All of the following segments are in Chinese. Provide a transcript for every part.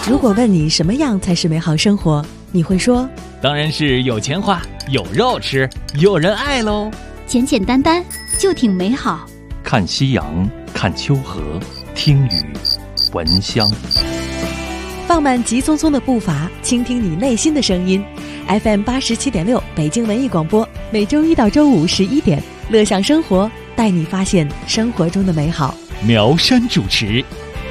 如果问你什么样才是美好生活，你会说当然是有钱花，有肉吃，有人爱喽。 简简单单就挺美好。 看夕阳，看秋河，听雨，闻香。 放慢急匆匆的步伐，倾听你内心的声音。FM 87.6北京文艺广播，每周一到周五11点，乐享生活，带你发现生活中的美好。 苗山主持。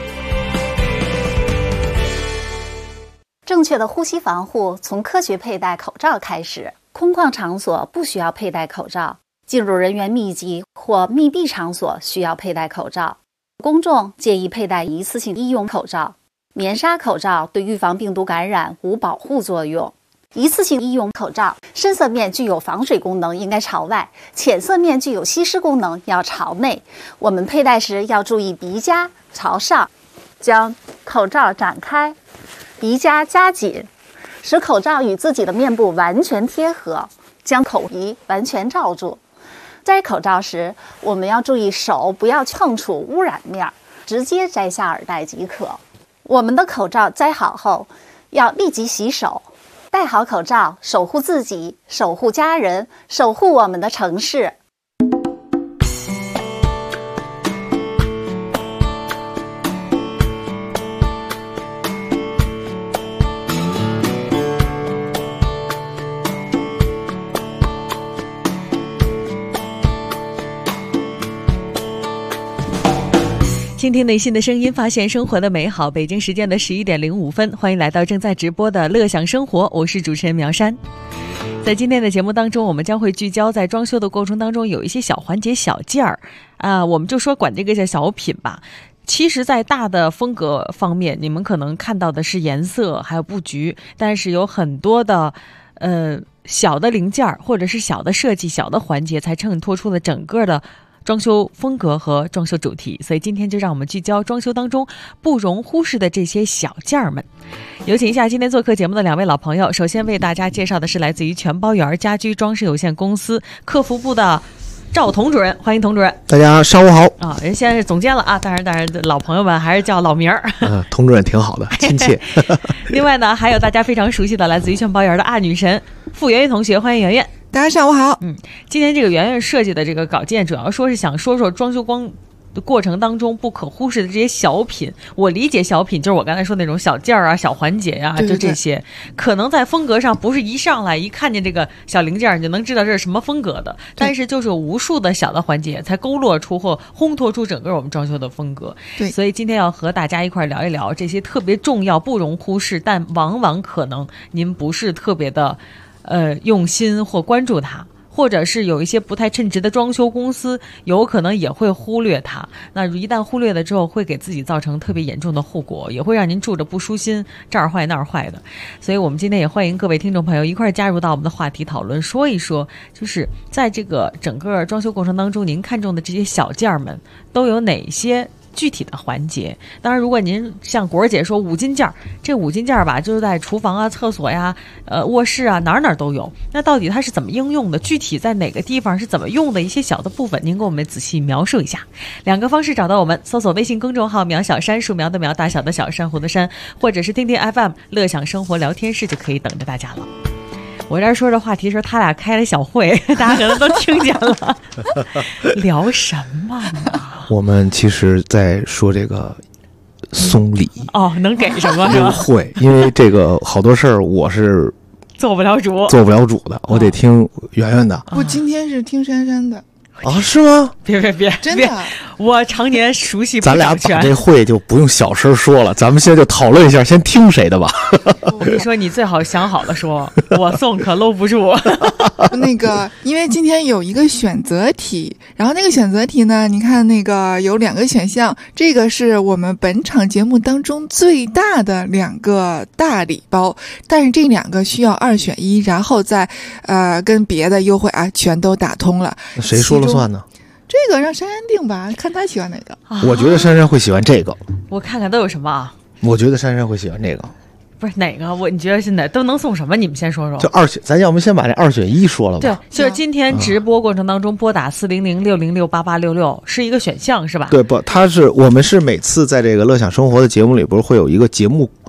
正确的呼吸防护从科学佩戴口罩开始。空旷场所不需要佩戴口罩，进入人员密集或密闭场所需要佩戴口罩。公众建议佩戴一次性医用口罩。棉纱口罩对预防病毒感染无保护作用。一次性医用口罩深色面具有防水功能，应该朝外；浅色面具有吸湿功能，要朝内。我们佩戴时要注意鼻夹朝上，将口罩展开，鼻夹夹紧，使口罩与自己的面部完全贴合，将口鼻完全罩住。摘口罩时，我们要注意手不要碰触污染面，直接摘下耳带即可。我们的口罩摘好后，要立即洗手。戴好口罩，守护自己，守护家人，守护我们的城市。 倾听内心的声音，发现生活的美好。北京时间的11点05分，欢迎来到正在直播的乐享生活，我是主持人苗山。在今天的节目当中，我们将会聚焦在装修的过程当中有一些小环节小件儿我们就说管这个叫小品吧。其实在大的风格方面，你们可能看到的是颜色还有布局，但是有很多的小的零件或者是小的设计小的环节才衬托出了整个的装修风格和装修主题。所以今天就让我们聚焦装修当中不容忽视的这些小件儿们。有请一下今天做客节目的两位老朋友。首先为大家介绍的是来自于全包园家居装饰有限公司客服部的赵童主任，欢迎童主任。 大家上午好啊，人现在是总监了啊，当然老朋友们还是叫老名儿。 童主任挺好的，亲切。 另外呢，还有大家非常熟悉的来自于全包园的阿女神傅圆圆同学，欢迎圆圆。 大家上午好。 今天这个圆圆设计的这个稿件，主要说是想说说装修光的过程当中不可忽视的这些小品。我理解小品就是我刚才说那种小件啊、小环节呀，就这些。可能在风格上不是一上来一看见这个小零件你就能知道这是什么风格的，但是就是有无数的小的环节才勾勒出或烘托出整个我们装修的风格。 对， 所以今天要和大家一块聊一聊这些特别重要、不容忽视，但往往可能您不是特别的用心或关注它，或者是有一些不太称职的装修公司有可能也会忽略它。那一旦忽略了之后，会给自己造成特别严重的后果，也会让您住着不舒心，这儿坏那儿坏的。所以我们今天也欢迎各位听众朋友一块加入到我们的话题讨论，说一说就是在这个整个装修过程当中您看中的这些小件们都有哪些具体的环节。当然如果您像果儿姐说5金件，这5金件吧就是在厨房啊、厕所呀、卧室啊哪儿都有，那到底它是怎么应用的，具体在哪个地方是怎么用的一些小的部分，您给我们仔细描述一下。2个方式找到我们，搜索微信公众号苗小山，树苗的苗，大小的小，珊瑚的珊，或者是听听 FM 乐享生活聊天室，就可以等着大家了。我这说这话题时候他俩开了小会，大家可能都听见了。聊什么呢？ 我们其实在说这个送礼能给什么优惠，因为这个好多事儿我是做不了主的，我得听圆圆的。 我今天是听珊珊的。 是吗？ 别真的， 我常年熟悉。 咱俩把这会就不用小声说了，咱们现在就讨论一下，先听谁的吧。 我跟你说，你最好想好了说，我送可搂不住。 那个，因为今天有一个选择题，然后那个选择题呢，你看那个有2个选项，这个是我们本场节目当中最大的2个大礼包，但是这2个需要2选1，然后再跟别的优惠全都打通了。 谁说了算呢？ 这个让珊珊定吧，看她喜欢哪个。 我觉得珊珊会喜欢这个。 我看看都有什么啊？ 我觉得珊珊会喜欢这个。 不是哪个？你觉得现在都能送什么？你们先说说。 就2选，咱要不先把这2选1说了吧？ 对，就是今天直播过程当中拨打400-606-8866是一个选项是吧？ 对，不，我们是每次在这个乐享生活的节目里，不是会有一个节目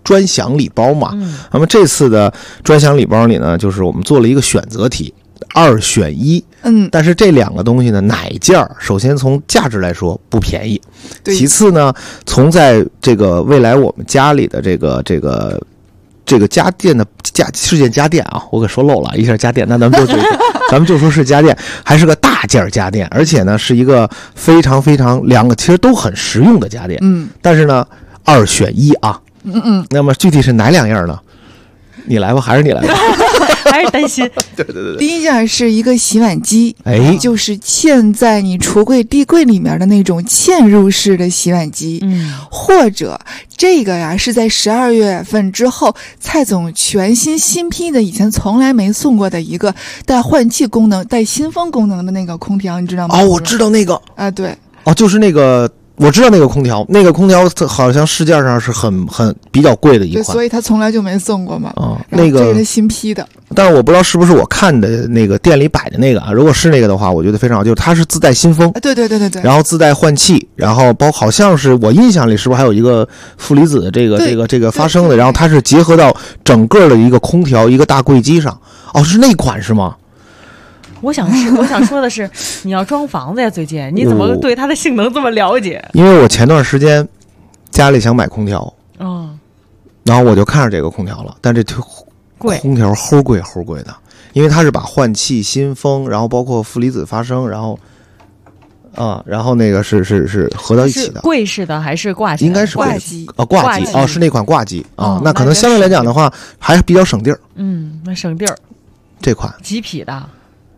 专享礼包嘛。那么这次的专享礼包里呢，就是我们做了一个选择题，2选1。但是这两个东西呢，哪件首先从价值来说不便宜，其次呢，从在这个未来我们家里的这个家电的是件家电啊，我给说漏了一下家电，那咱们就说是家电，还是个大件家电，而且呢是一个非常非常两个其实都很实用的家电。但是呢2选1啊。那么具体是哪两样呢？你来吧，还是你来吧？ 还是担心。 对。 第一件是一个洗碗机，就是嵌在你橱柜、地柜里面的那种嵌入式的洗碗机。或者这个呀是在12月份之后，蔡总全新批的，以前从来没送过的一个带换气功能、带新风功能的那个空调，你知道吗？ 我知道那个啊，对， 就是那个。我知道那个空调好像市价上是很比较贵的一款， 对，所以他从来就没送过嘛。 那个这是他新批的， 但是我不知道是不是我看的那个店里摆的那个啊。如果是那个的话，我觉得非常好，就是它是自带新风， 对， 然后自带换气，然后好像是我印象里是不是还有一个负离子的这个发声的，然后它是结合到整个的一个空调一个大柜机上。是那款是吗？ 我想说的是，你要装房子呀，最近你怎么对它的性能这么了解？ 因为我前段时间家里想买空调，然后我就看上这个空调了，但这空调齁贵的，因为它是把换气、新风，然后包括负离子发声，然后那个是合到一起的。 是柜式的还是挂机？ 应该是挂机挂机是那款挂机啊。那可能相对来讲的话，还比较省地儿。 那省地儿。 这款几匹的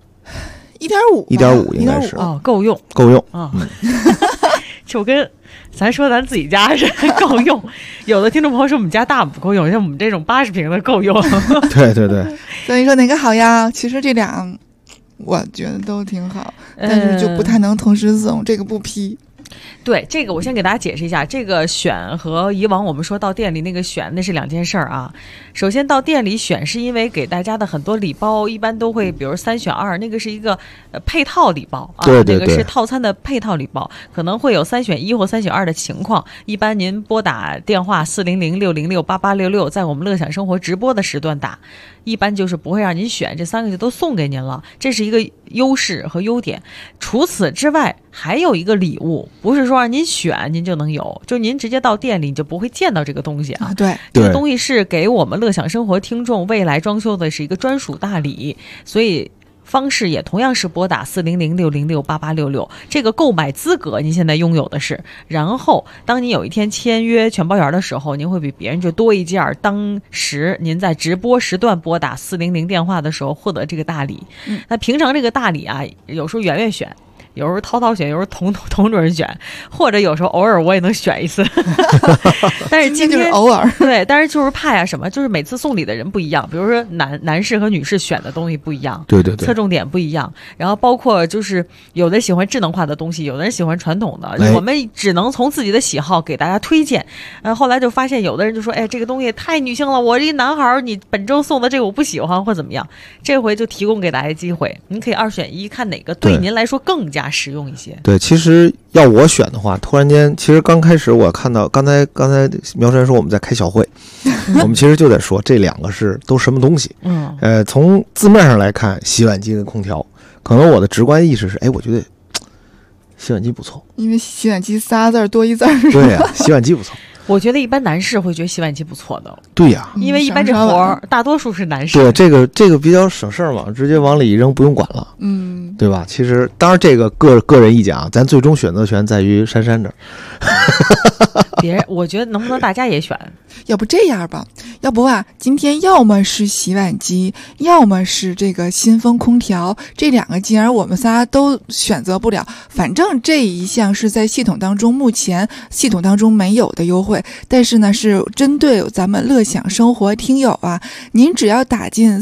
？1.5 应该是够用啊。就跟咱说咱自己家是够用，有的听众朋友说我们家大不够用，像我们这种80平的够用。 对。 所以说哪个好呀？其实这俩我觉得都挺好，但是就不太能同时送，这个不批。 对，这个我先给大家解释一下，这个选和以往我们说到店里那个选那是2件事啊。首先到店里选是因为给大家的很多礼包一般都会比如3选2，那个是一个配套礼包啊， 对， 那个是套餐的配套礼包，可能会有3选1或3选2的情况。一般您拨打电话400-606-8866，在我们乐享生活直播的时段打，一般就是不会让您选，这3个就都送给您了，这是一个优势和优点。除此之外还有一个礼物，不是说让您选您就能有，就您直接到店里你就不会见到这个东西啊。 对， 这个东西是给我们乐享生活听众未来装修的是一个专属大礼，所以方式也同样是拨打400-606-8866，这个购买资格您现在拥有的是。然后当您有一天签约全包园的时候，您会比别人就多一件当时您在直播时段拨打400电话的时候获得这个大礼。那平常这个大礼啊，有时候圆圆选，有时候涛选，有时候童主任选，或者有时候偶尔我也能选一次。但是今天就是偶尔， 对，但是就是怕呀什么，就是每次送礼的人不一样，比如说男士和女士选的东西不一样， 对， 侧重点不一样，然后包括就是有的人喜欢智能化的东西，有的人喜欢传统的，我们只能从自己的喜好给大家推荐。后来就发现有的人就说，这个东西太女性了，我这男孩你本周送的这个我不喜欢或怎么样，这回就提供给大家机会，您可以2选1，看哪个对您来说更加实用一些。 对，其实要我选的话，突然间其实刚开始我看到刚才苗山说我们在开小会，我们其实就得说这2个是都什么东西。从字面上来看，洗碗机跟空调，可能我的直观意识是我觉得洗碗机不错， 因为洗碗机仨字多一字。 对呀，洗碗机不错。 我觉得一般男士会觉得洗碗机不错的。 对呀， 因为一般这活儿大多数是男士。 对，这个比较省事儿嘛，直接往里一扔不用管了。对吧？其实当然这个个人意见啊，咱最终选择权在于珊珊这儿。 我觉得能不能大家也选？ 要不这样吧，要不今天要么是洗碗机，要么是这个新风空调，这2个既然我们仨都选择不了，反正这一项是在系统当中目前系统当中没有的优惠，但是呢是针对咱们乐享生活听友啊，您只要打进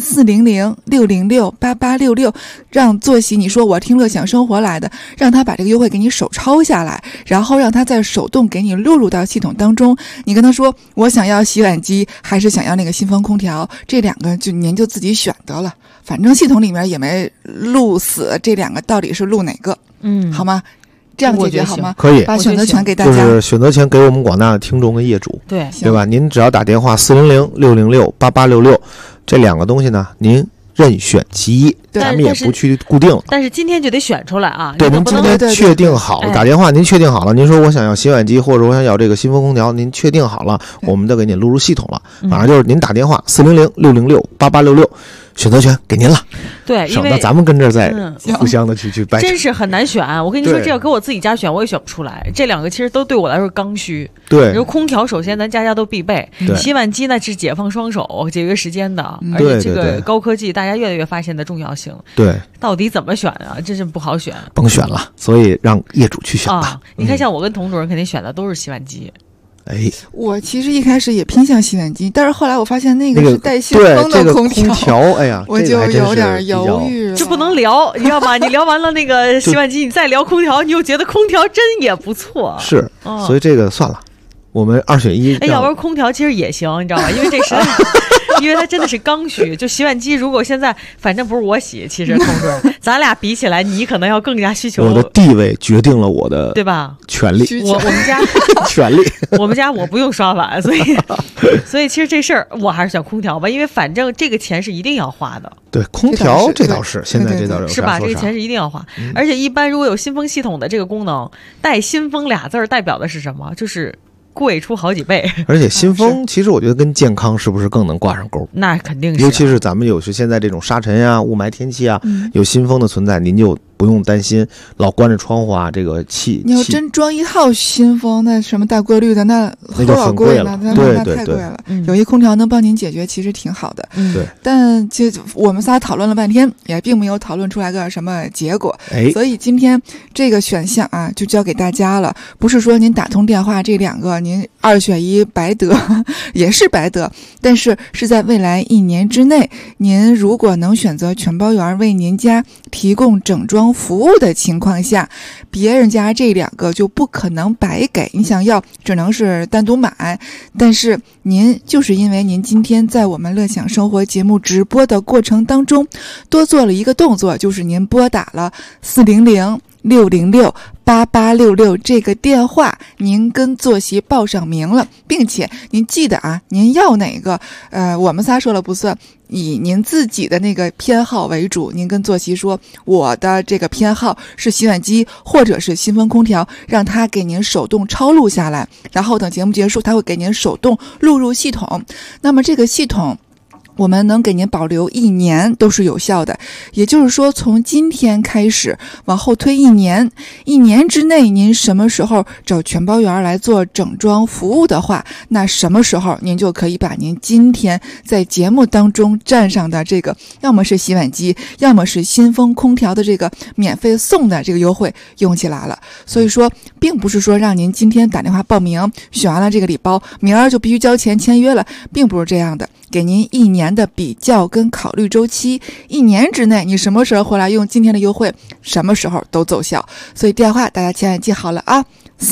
400-606-8866，让坐席你说我听乐享生活来的，让他把这个优惠给你手抄下来，然后让他再手动给你录入到系统当中。你跟他说我想要洗碗机还是想要那个新风空调，这2个就您就自己选得了，反正系统里面也没录死这2个到底是录哪个，好吗？ 这样解决好吗？ 可以， 把选择权给大家， 就是选择权给我们广大的听众跟业主， 对吧？您只要打电话400-606-8866，这2个东西呢，您任选其一，咱们也不去固定了。 但是今天就得选出来啊！ 对，您今天确定好了，打电话您确定好了，您说我想要洗碗机或者我想要这个新风空调，您确定好了，我们都给您录入系统了。反正就是您打电话400-606-8866。选择权给您了， 对， 省得咱们跟这儿再互相的去掰扯， 真是很难选。我跟你说，这要给我自己家选，我也选不出来。这2个其实都对我来说刚需。 对， 比如空调，首先咱家都必备；洗碗机呢是解放双手、节约时间的，而且这个高科技大家越来越发现的重要性。 对， 到底怎么选啊？真是不好选， 甭选了。所以让业主去选吧。 你看，像我跟童主任肯定选的都是洗碗机。 我其实一开始也偏向洗碗机，但是后来我发现那个是带新风的空调， 哎呀， 我就有点犹豫了。 这不能聊，你知道吗？你聊完了那个洗碗机，你再聊空调，你又觉得空调真也不错。 是，所以这个算了，我们2选1。 要不然空调其实也行，你知道吧？因为这实在。因为它真的是刚需，就洗碗机，如果现在反正不是我洗，其实同志，咱俩比起来，你可能要更加需求。 我的地位决定了我的， 对吧？ 权利， 我们家权利， 我们家我不用刷碗，所以其实这事儿我还是选空调吧，因为反正这个钱是一定要花的。 对，空调这倒是，现在这倒是吧？这个钱是一定要花，而且一般如果有新风系统的这个功能，带新风俩字代表的是什么？就是贵出好几倍。 而且新风其实我觉得跟健康是不是更能挂上钩？ 那肯定是， 尤其是咱们有时现在这种沙尘啊、雾霾天气啊，有新风的存在，您就不用担心老关着窗户啊，这个气。 你要真装一套新风，那什么大过滤的，那就很贵了， 那太贵了。有一空调能帮您解决，其实挺好的。 对。 但就我们仨讨论了半天，也并没有讨论出来个什么结果。所以今天这个选项啊，就交给大家了。不是说您打通电话这2个您2选1白得，也是白得，但是是在未来1年之内，您如果能选择全包园为您家提供整装服务的情况下，别人家这2个就不可能白给，你想要只能是单独买。但是您就是因为您今天在我们乐享生活节目直播的过程当中多做了一个动作，就是您拨打了400-606-8866这个电话，您跟坐席报上名了，并且您记得啊，您要哪个我们仨说了不算，以您自己的那个偏好为主，您跟坐席说我的这个偏好是洗碗机或者是新风空调，让他给您手动抄录下来，然后等节目结束他会给您手动录入系统。那么这个系统我们能给您保留1年都是有效的，也就是说从今天开始往后推1年，1年之内您什么时候找全包园来做整装服务的话，那什么时候您就可以把您今天在节目当中占上的这个要么是洗碗机要么是新风空调的这个免费送的这个优惠用起来了。所以说并不是说让您今天打电话报名选完了这个礼包明儿就必须交钱签约了，并不是这样的，给您1年的比较跟考虑周期，1年之内你什么时候回来用今天的优惠，什么时候都奏效。所以电话大家千万记好了啊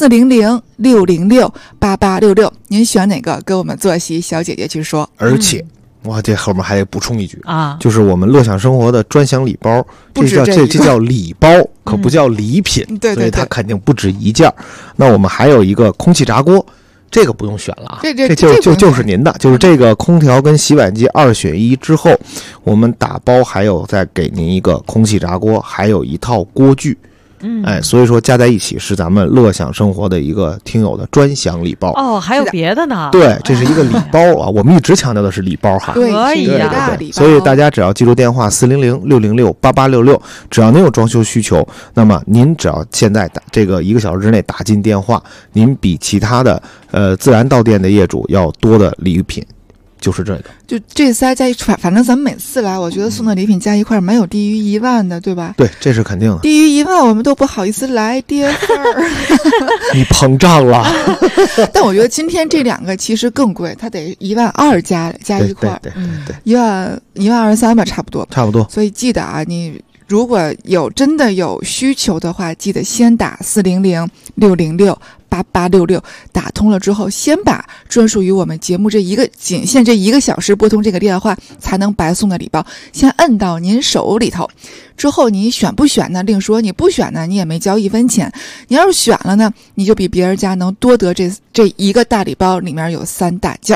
，400-606-8866，您选哪个跟我们坐席小姐姐去说。 而且哇，这后面还得补充一句啊，就是我们乐享生活的专享礼包，这叫礼包，可不叫礼品， 对， 所以它肯定不止1件。那我们还有一个空气炸锅，这个不用选了啊，这就是您的，就是这个空调跟洗碗机2选1之后，我们打包还有再给您一个空气炸锅，还有一套锅具。所以说加在一起是咱们乐享生活的一个听友的专享礼包哦，还有别的呢？ 对，这是一个礼包啊，我们一直强调的是礼包哈， 可以呀， 所以大家只要记住电话400-606-8866，只要您有装修需求，那么您只要现在这个1个小时之内打进电话，您比其他的自然到店的业主要多的礼品。就是这个， 就这仨加一块，反正咱们每次来，我觉得送的礼品加一块没有低于1万的，对吧？ 对，这是肯定的。 低于1万，我们都不好意思来跌份儿。 你膨胀了。 但我觉得今天这2个其实更贵，它得12000加一块， 对 12000-123吧，差不多。所以记得啊，你如果真的有需求的话，记得先打400-606-8866 8866，打通了之后，先把专属于我们节目仅限这1个小时拨通这个电话才能白送的礼包，先摁到您手里头。之后你选不选呢另说，你不选呢你也没交1分钱，你要是选了呢，你就比别人家能多得这1个大礼包，里面有3大件。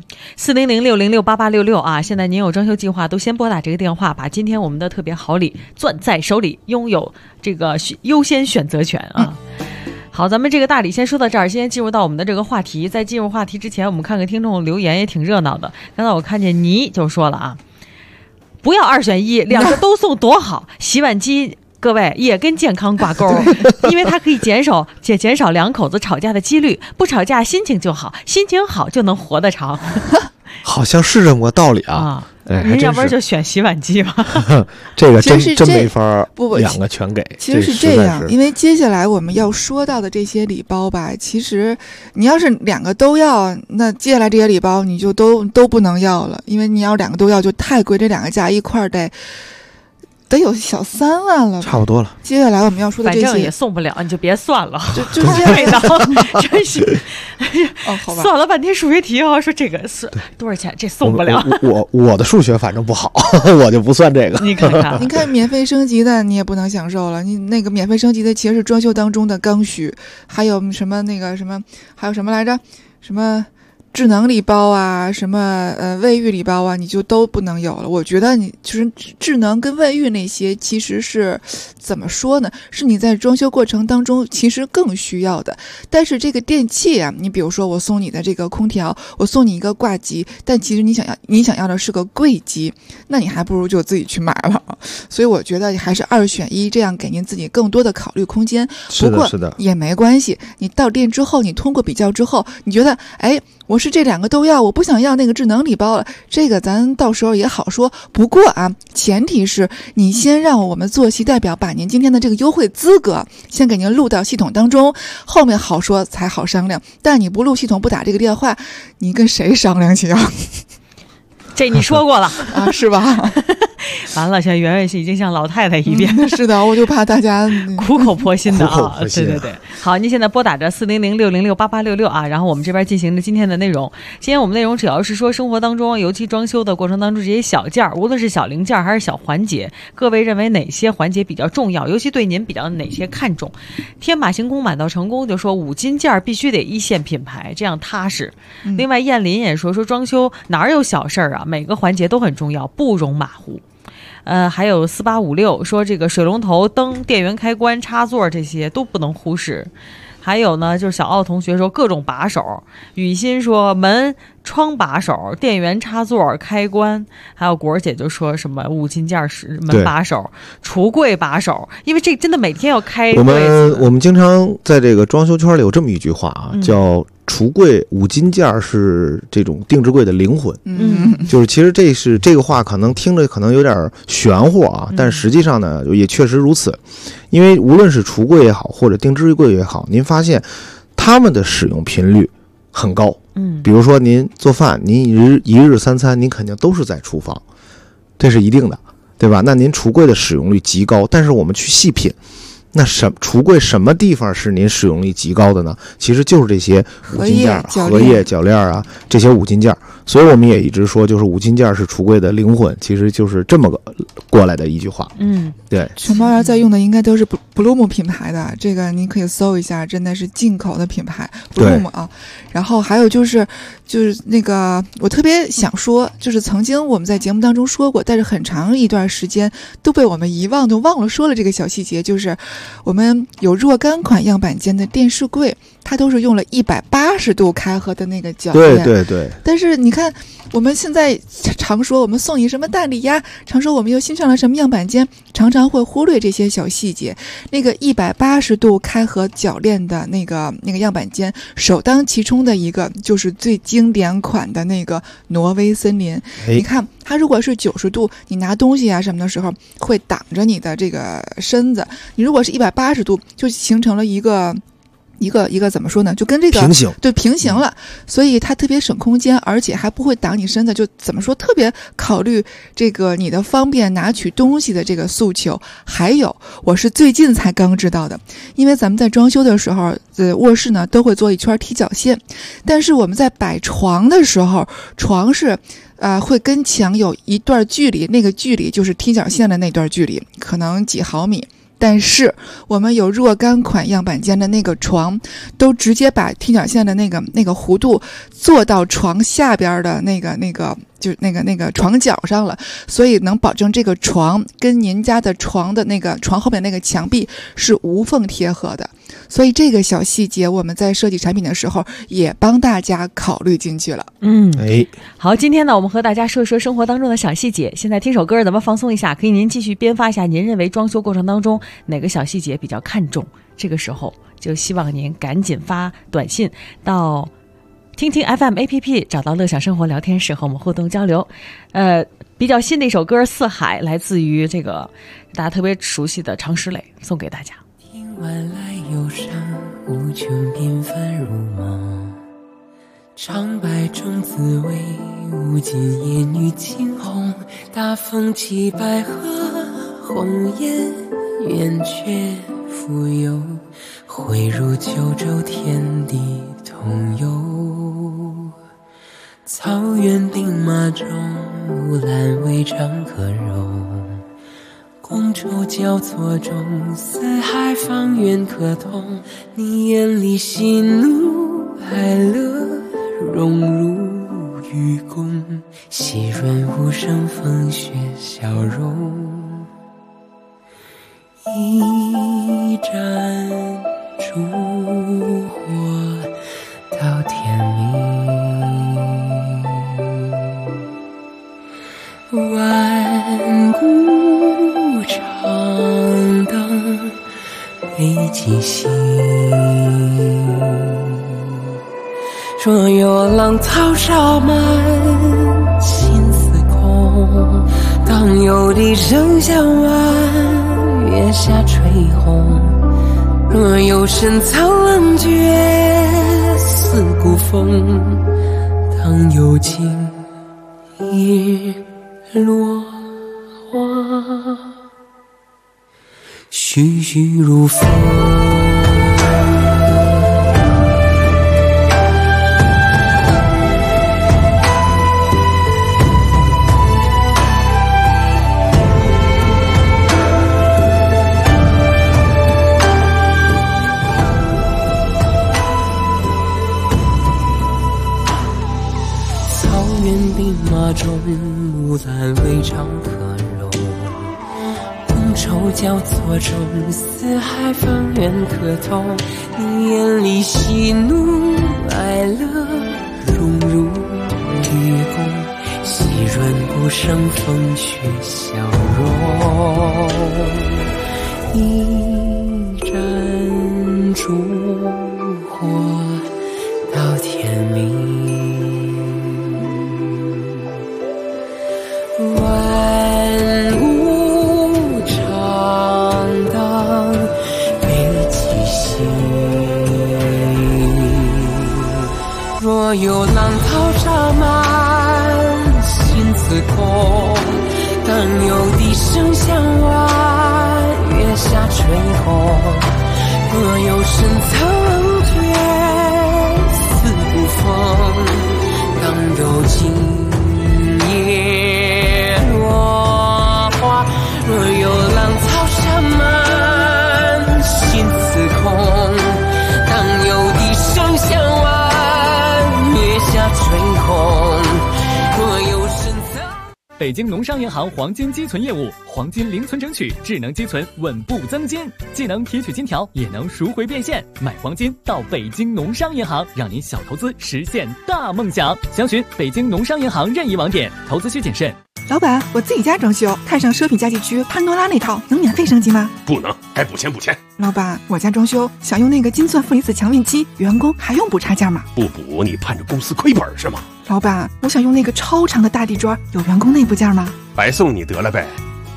40060688866啊，现在您有装修计划都先拨打这个电话，把今天我们的特别好礼攥在手里，拥有这个优先选择权啊。好，咱们这个大礼先说到这儿，先进入到我们的这个话题。在进入话题之前，我们看看听众留言也挺热闹的。刚才我看见你就说了啊，不要2选1，2个都送多好。洗碗机各位也跟健康挂钩，因为它可以减少2口子吵架的几率，不吵架心情就好，心情好就能活得长。 好像是这么个道理啊。 您要不然就选洗碗机吧。 这个真没法2个全给。 其实是这样，因为接下来我们要说到的这些礼包吧，其实你要是2个都要，那接下来这些礼包你就都不能要了，因为你要2个都要就太贵，这2个加一块得有小3万了， 差不多了。 接下来我们要说的这些， 反正也送不了，你就别算了， 就贵的，真是。 好吧， 算了半天数学题啊，说这个是多少钱？这送不了。 我的数学反正不好，我就不算这个。 你看看， 你看免费升级的你也不能享受了，你那个免费升级的其实是装修当中的刚需，还有什么还有什么来着？什么？智能礼包啊，什么卫浴礼包啊，你就都不能有了。我觉得你就是智能跟卫浴那些，其实是怎么说呢？是你在装修过程当中其实更需要的。但是这个电器啊，你比如说我送你的这个空调，我送你一个挂机，但其实你想要的是个柜机，那你还不如就自己去买了。所以我觉得还是2选1，这样给您自己更多的考虑空间。 是的， 也没关系。你到店之后，你通过比较之后，你觉得我是这2个都要，我不想要那个智能礼包了，这个咱到时候也好说。不过啊，前提是你先让我们坐席代表把您今天的这个优惠资格先给您录到系统当中，后面好说才好商量。但你不录系统不打这个电话，你跟谁商量去啊？ 这你说过了啊，是吧？ 完了，现在圆圆是已经像老太太一遍。 是的，我就怕大家苦口婆心的啊。对。好，您现在拨打着40060688866啊，然后我们这边进行的今天的内容。今天我们内容主要是说生活当中，尤其装修的过程当中这些小件儿，无论是小零件还是小环节，各位认为哪些环节比较重要？尤其对您比较哪些看重？天马行空满到成功就说5金件必须得1线品牌，这样踏实。另外燕林也说装修哪有小事儿啊，每个环节都很重要，不容马虎。还有4856说这个水龙头、灯、电源开关、插座这些都不能忽视。还有呢，就是小奥同学说各种把手，雨欣说门、窗把手、电源插座、开关，还有果儿姐就说什么5金件是门把手、橱柜把手，因为这真的每天要开柜子。 我们经常在这个装修圈里有这么一句话啊，叫橱柜5金件是这种定制柜的灵魂。就是其实这个话可能听着可能有点玄乎啊，但实际上呢也确实如此。因为无论是橱柜也好，或者定制柜也好，您发现他们的使用频率很高。比如说您做饭，您一日3餐，您肯定都是在厨房，这是一定的，对吧？那您橱柜的使用率极高，但是我们去细品，那橱柜什么地方是您使用率极高的呢？其实就是这些5金件、荷叶、铰链啊，这些5金件。所以我们也一直说，就是5金件是橱柜的灵魂，其实就是这么个过来的一句话。对。 全包园在用的应该都是 Bloom 品牌的，这个您可以搜一下，真的是进口的品牌 Bloom 啊。然后还有就是那个我特别想说，就是曾经我们在节目当中说过，但是很长一段时间都被我们遗忘，都忘了说了这个小细节，就是我们有若干款样板间的电视柜，它都是用了180度开合的那个铰链。 对。 但是你看，我们现在常说我们送你什么大礼呀，常说我们又新上了什么样板间，常常会忽略这些小细节。那个180度开合铰链的那个样板间，首当其冲的一个就是最经典款的那个挪威森林。你看它如果是90度，你拿东西啊什么的时候会挡着你的这个身子，你如果是180度，就形成了一个一个怎么说呢？就跟这个平行， 对，平行了，所以它特别省空间，而且还不会挡你身子，就怎么说，特别考虑这个你的方便拿取东西的这个诉求。还有，我是最近才刚知道的，因为咱们在装修的时候，卧室呢都会做一圈踢脚线，但是我们在摆床的时候，床是会跟墙有一段距离，那个距离就是踢脚线的那段距离，可能几毫米。但是我们有若干款样板间的那个床，都直接把踢脚线的那个弧度做到床下边的那个床角上了，所以能保证这个床跟您家的床的那个床后面那个墙壁是无缝贴合的。所以这个小细节我们在设计产品的时候也帮大家考虑进去了。 好，今天呢我们和大家说一说生活当中的小细节。现在听首歌咱们放松一下，可以您继续编发一下您认为装修过程当中哪个小细节比较看重，这个时候就希望您赶紧发短信到听听 FM APP， 找到乐享生活聊天室和我们互动交流。比较新的一首歌《四海》，来自于这个大家特别熟悉的常石磊，送给大家。 听晚来忧伤，无穷平凡如梦，尝百种滋味，无尽烟雨惊鸿，大风起百合，红颜圆缺浮游，汇入九州天地同游。草原兵马中，乌兰围场可容，觥筹交错中，四海方圆可通。你眼里喜怒哀乐，融入愚公，细润无声风雪笑容。一盏烛火到天明，万古长灯北极星。若有浪涛烧满心似空，当有笛声响完月下吹红。若有深藏冷绝似古风，当有情日落花栩栩如风。中乌兰围场可容，觥筹交错中，四海方圆可通。你眼里喜怒哀乐，融入愚公，细润不生风雪笑容。一盏烛火到天明，万物长当北极星。若有浪涛沙满心似空，当有笛声响完月下吹红。若有深藏冷绝似古风，当有情夜落花。若有浪潮沙满心似空，当有笛声响完月下吹红。若有深藏。 北京农商银行黄金积存业务，黄金零存整取，智能积存，稳步增金，既能提取金条，也能赎回变现。买黄金到北京农商银行，让您小投资实现大梦想。详询北京农商银行任意网点，投资需谨慎。 老板，我自己家装修，看上奢品家具区潘多拉那套，能免费升级吗？ 不能，该补钱补钱。 老板，我家装修想用那个金钻负离子强运机，员工还用补差价吗？ 不补你盼着公司亏本是吗？ 老板，我想用那个超长的大地砖，有员工内部件吗？ 白送你得了呗。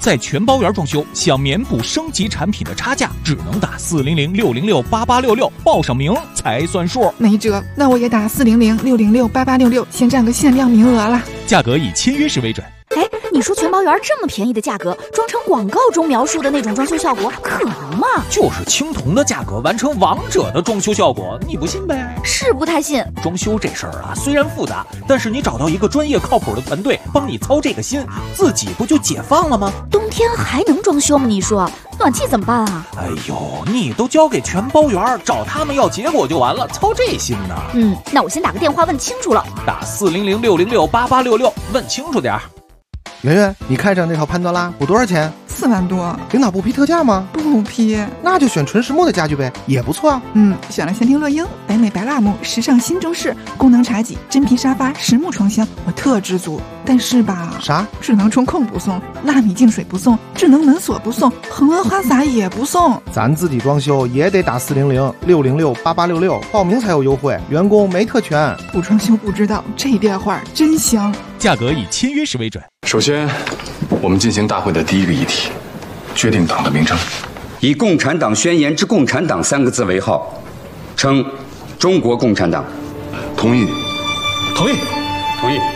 在全包圆装修想免补升级产品的差价，只能打400-606-8866，报上名才算数。 没辙，那我也打400-606-8866，先占个限量名额了。 价格以签约时为准。 哎，你说全包圆这么便宜的价格，装成广告中描述的那种装修效果，可能吗？ 就是青铜的价格完成王者的装修效果，你不信呗？ 是不太信。 装修这事儿啊，虽然复杂，但是你找到一个专业靠谱的团队帮你操这个心，自己不就解放了吗？ 冬天还能装修吗？你说暖气怎么办啊？ 哎呦，你都交给全包圆，找他们要结果就完了，操这心呢？ 那我先打个电话问清楚了。 打400-606-8866，问清楚点儿。 圆圆，你看上那套潘多拉补多少钱 ？4万多。 领导不批特价吗？ 不批。 那就选纯实木的家具呗，也不错啊。 选了仙庭乐英、北美白蜡木、时尚新中式、功能茶几、真皮沙发、实木床箱，我特知足。但是吧， 啥？ 智能中控不送，纳米净水不送，智能门锁不送，恒温花洒也不送。 咱自己装修也得打400-606-8866，报名才有优惠，员工没特权。 不装修不知道，这电话真香。 价格以签约时为准。 首先，我们进行大会的第一个议题，决定党的名称， 以《共产党宣言》之“共产党”3个字为号，称中国共产党。 同意。 同意。 同意。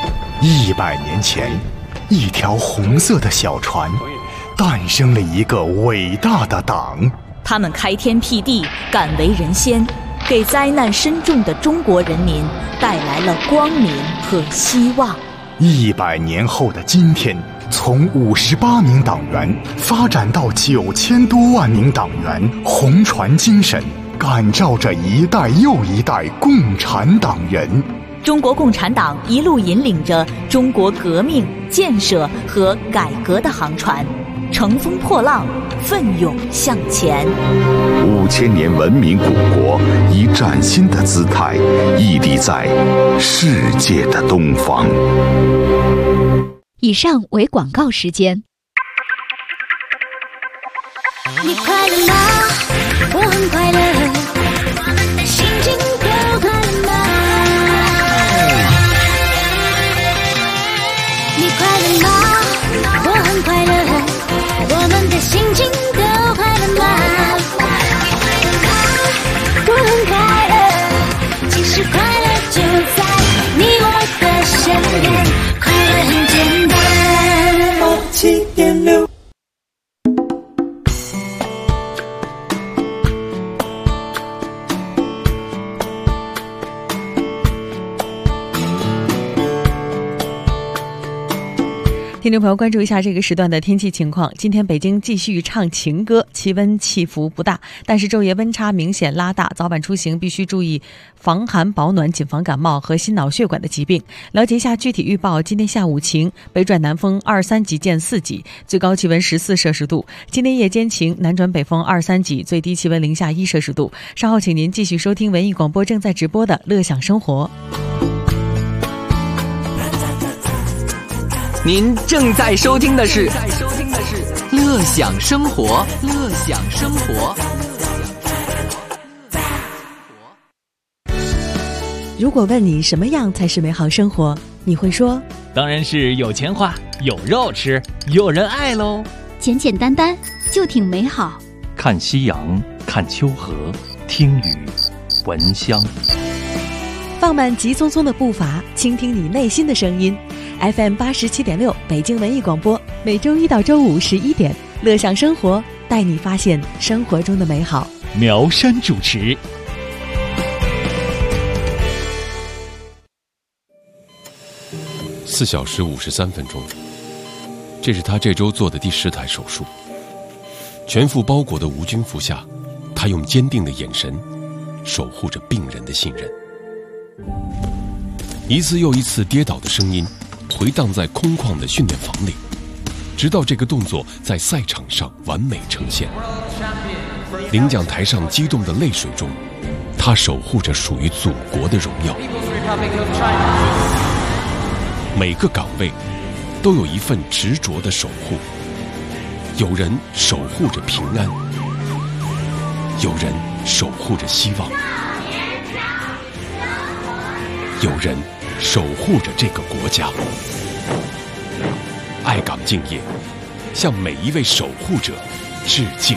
100年前，一条红色的小船，诞生了一个伟大的党。 他们开天辟地，敢为人先，给灾难深重的中国人民带来了光明和希望。 100年后的今天，从58名党员发展到9000多万名党员，红船精神感召着一代又一代共产党人。 中国共产党一路引领着中国革命、建设和改革的航船，乘风破浪，奋勇向前。 5000年文明古国以崭新的姿态屹立在世界的东方。 以上为广告时间。 你快乐吗？我很快乐，我们的心情都快乐吗？你快乐吗？我很快乐，我们的心情都快乐吗？我很快乐，其实快乐就在你我的身边，快乐很简单。87.6 听众朋友，关注一下这个时段的天气情况。今天北京继续唱情歌，气温起伏不大，但是昼夜温差明显拉大，早晚出行必须注意防寒保暖，谨防感冒和心脑血管的疾病。了解一下具体预报：今天下午晴，北转南风2、3级见4级，最高气温14摄氏度；今天夜间晴，南转北风2、3级，最低气温零下1摄氏度。稍后请您继续收听文艺广播正在直播的《乐享生活》。 您正在收听的是《乐享生活》，乐享生活。 如果问你什么样才是美好生活，你会说： 当然是有钱花，有肉吃，有人爱喽。 简简单单就挺美好。 看夕阳，看秋荷，听雨，闻香。 放慢急匆匆的步伐，倾听你内心的声音。FM 87.6北京文艺广播，每周一到周五11点，乐享生活，带你发现生活中的美好。 苗山主持。 4小时53分钟，这是他这周做的第10台手术。全副包裹的无菌服下，他用坚定的眼神守护着病人的信任。一次又一次跌倒的声音回荡在空旷的训练房里，直到这个动作在赛场上完美呈现。领奖台上激动的泪水中，他守护着属于祖国的荣耀。每个岗位都有一份执着的守护，有人守护着平安，有人守护着希望，有人守护着这个国家。爱岗敬业， 向每一位守护者致敬。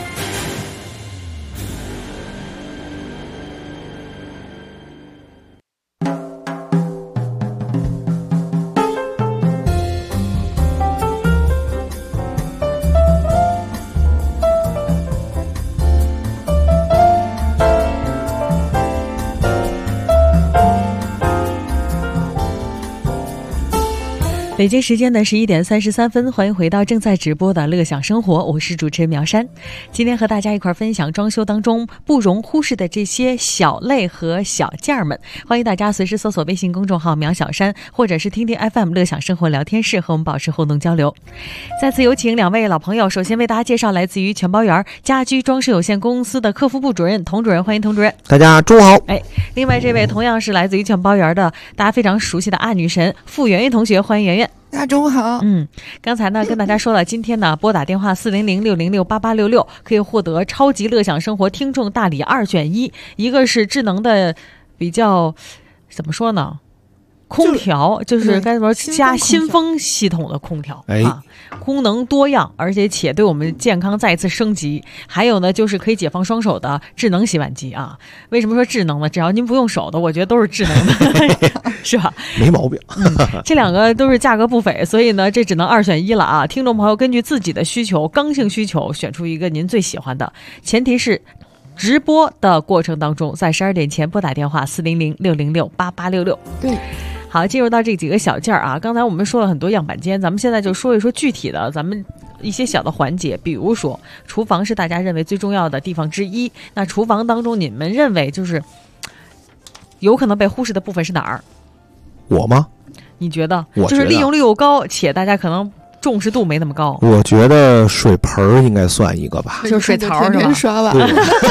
北京时间的11点33分，欢迎回到正在直播的乐享生活，我是主持人苗山。今天和大家一块分享装修当中不容忽视的这些小类和小件儿们，欢迎大家随时搜索微信公众号苗小山，或者是听听 FM 乐享生活聊天室和我们保持互动交流。再次有请两位老朋友，首先为大家介绍来自于全包园家居装饰有限公司的客服部主任童主任，欢迎童主任。 大家中午好。 另外这位同样是来自于全包园的大家非常熟悉的女神傅圆圆同学，欢迎圆圆。 大家中午好。 刚才呢跟大家说了，今天呢拨打电话400-606-8866可以获得超级乐享生活听众大礼2选1，一个是智能的比较怎么说呢，空调，就是该怎么加新风系统的空调功能多样，而且对我们健康再一次升级。还有呢就是可以解放双手的智能洗碗机啊。为什么说智能呢？只要您不用手的，我觉得都是智能的是吧？ 没毛病。 这两个都是价格不菲，所以呢这只能2选1了啊。听众朋友根据自己的需求，刚性需求选出一个您最喜欢的，前提是直播的过程当中在12点前拨打电话400-606-8866。 对， 好，进入到这几个小件儿啊。刚才我们说了很多样板间，咱们现在就说一说具体的咱们一些小的环节。比如说厨房是大家认为最重要的地方之一，那厨房当中你们认为就是有可能被忽视的部分是哪儿？ 我吗？ 你觉得？ 我就是利用率又高，且大家可能重视度没那么高。 我觉得水盆应该算一个吧， 就是水槽是吧？ 刷碗。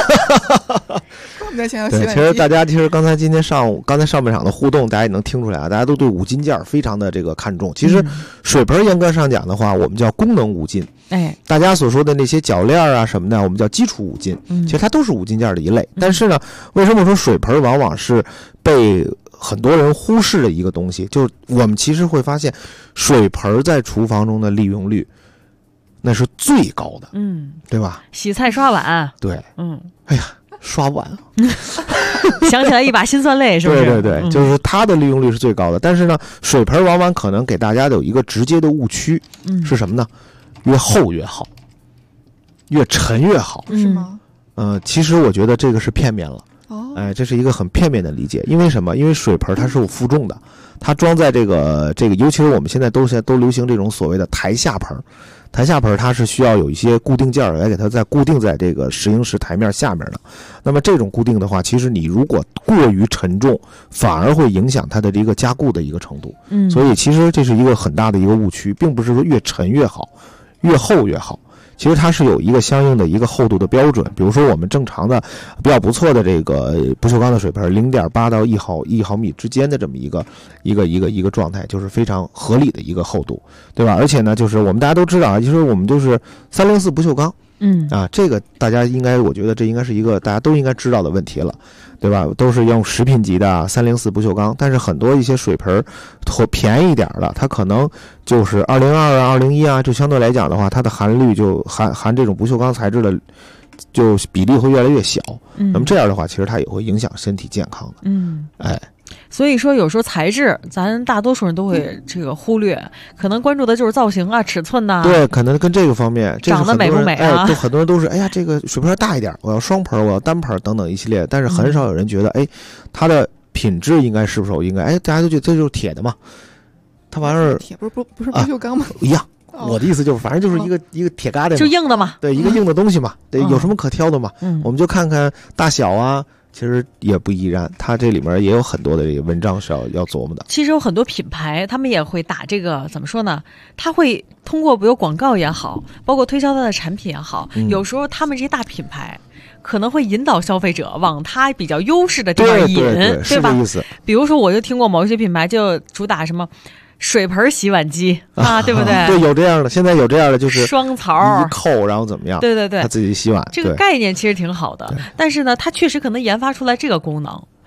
对，其实大家刚才今天上半场的互动，大家也能听出来啊，大家都对五金件非常的这个看重。其实水盆严格上讲的话，我们叫功能五金。大家所说的那些铰链啊什么的，我们叫基础五金。其实它都是五金件的一类。但是呢，为什么说水盆往往是被很多人忽视的一个东西？就是我们其实会发现，水盆在厨房中的利用率那是最高的。对吧？ 洗菜刷碗。 对。哎呀。刷碗想起来一把辛酸泪，是不是？ 对，就是它的利用率是最高的。但是呢，水盆往往可能给大家有一个直接的误区，是什么呢？越厚越好，越沉越好， 是吗？ 其实我觉得这个是片面了。这是一个很片面的理解。因为什么？因为水盆它是有负重的，它装在这个，尤其是我们现在都流行这种所谓的台下盆。台下盆它是需要有一些固定件来给它再固定在这个石英石台面下面的。那么这种固定的话，其实你如果过于沉重，反而会影响它的这个加固的一个程度。所以其实这是一个很大的一个误区，并不是说越沉越好，越厚越好。其实它是有一个相应的一个厚度的标准。比如说我们正常的比较不错的这个不锈钢的水盆，0.8到1毫米之间的这么一个状态，就是非常合理的一个厚度，对吧？而且呢，就是我们大家都知道啊，就是我们就是304不锈钢。这个大家我觉得这应该是一个大家都应该知道的问题了，对吧？都是用食品级的304不锈钢，但是很多一些水盆便宜一点的，它可能就是202啊、201啊，就相对来讲的话，它的含氯就含这种不锈钢材质的就比例会越来越小。那么这样的话，其实它也会影响身体健康的。 所以说有时候材质咱大多数人都会这个忽略，可能关注的就是造型啊、尺寸呐。 对，可能跟这个方面， 长得美不美啊？ 很多人都是这个水盆大一点，我要双盆，我要单盆等等一系列，但是很少有人觉得它的品质应该是不是应该大家都觉得这就是铁的嘛，它玩意儿铁不是不锈钢吗？ 一样。我的意思就是，反正就是一个铁疙瘩， 就硬的嘛。 对，一个硬的东西嘛。对，有什么可挑的嘛？我们就看看大小啊。其实也不依然，它这里面也有很多的这个文章是要琢磨的。 其实有很多品牌，他们也会打这个怎么说呢？他会通过比如广告也好，包括推销他的产品也好，有时候他们这些大品牌可能会引导消费者往他比较优势的地方引， 对吧？是意思。 比如说，我就听过某些品牌就主打什么水盆洗碗机啊，对不对？ 对，有这样的，现在有这样的，就是双槽一扣，然后怎么样？ 对， 他自己洗碗。 这个概念其实挺好的，但是呢，它确实可能研发出来这个功能，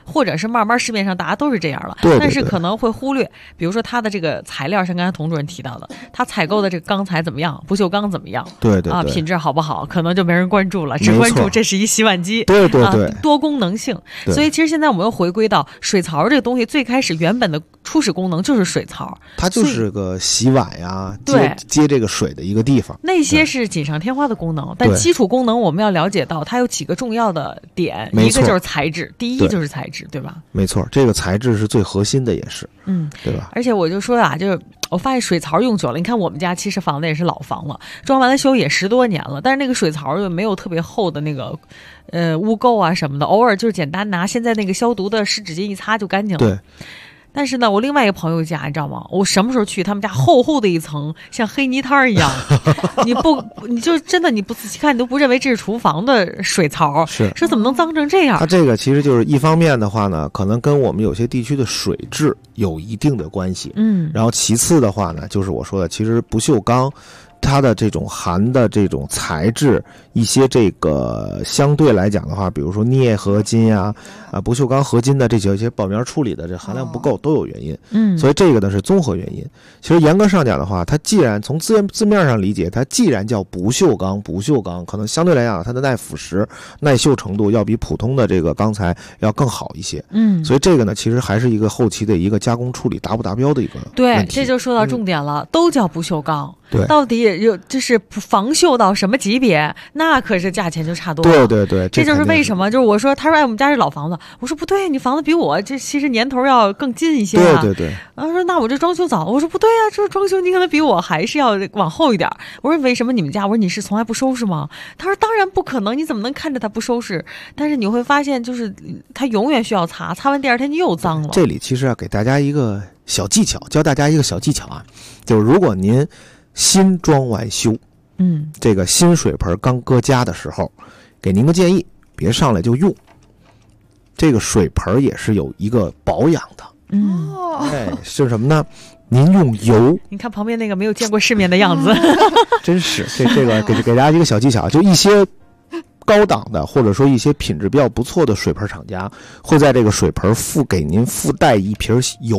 或者是慢慢市面上大家都是这样了， 对， 但是可能会忽略，比如说它的这个材料，像刚才童主任提到的，它采购的这个钢材怎么样，不锈钢怎么样， 对品质好不好，可能就没人关注了，只关注这是一洗碗机， 对， 多功能性。所以其实现在我们又回归到水槽这个东西，最开始原本的初始功能就是水槽， 它就是个洗碗呀，接这个水的一个地方。 那些是锦上添花的功能，但基础功能我们要了解到它有几个重要的点，一个就是材质，第一就是材质，对吧？ 没错，这个材质是最核心的，也是，对吧？ 而且我就说啊，就是我发现水槽用久了，你看我们家其实房子也是老房了，装完了修也10多年了，但是那个水槽又没有特别厚的那个污垢啊什么的，偶尔就是简单拿现在那个消毒的湿纸巾一擦就干净了。 对。 但是呢，我另外一个朋友家，你知道吗？我什么时候去他们家，厚厚的一层，像黑泥滩一样。你就真的你不仔细看，你都不认为这是厨房的水槽，说怎么能脏成这样？ 它这个其实就是一方面的话呢，可能跟我们有些地区的水质有一定的关系。然后其次的话呢，就是我说的，其实不锈钢它的这种含的这种材质，一些这个相对来讲的话，比如说镍合金啊，不锈钢合金的这些保棉处理的这含量不够，都有原因。所以这个呢是综合原因。其实严格上讲的话，它既然从字面上理解，它既然叫不锈钢，可能相对来讲它的耐腐蚀、耐锈程度要比普通的这个钢材要更好一些。所以这个呢，其实还是一个后期的一个加工处理达不达标的一个问题。 对，这就说到重点了，都叫不锈钢。 对， 到底就是防锈到什么级别？那可是价钱就差多了。 对， 这就是为什么。就是我说，他说我们家是老房子，我说不对，你房子比我这其实年头要更近一些啊。 对。 他说那我这装修早，我说不对啊，这装修你可能比我还是要往后一点。我说为什么你们家？我说你是从来不收拾吗？他说当然不可能，你怎么能看着他不收拾？但是你会发现，就是他永远需要擦，擦完第二天就又脏了。 这里其实要给大家一个小技巧，教大家一个小技巧啊，就是如果您新装完修，这个新水盆刚搁家的时候，给您个建议，别上来就用。这个水盆也是有一个保养的，是什么呢？您用油， 你看旁边那个没有见过世面的样子， 真是这个给大家一个小技巧，就一些高档的或者说一些品质比较不错的水盆厂家会在这个水盆给您附带一瓶油。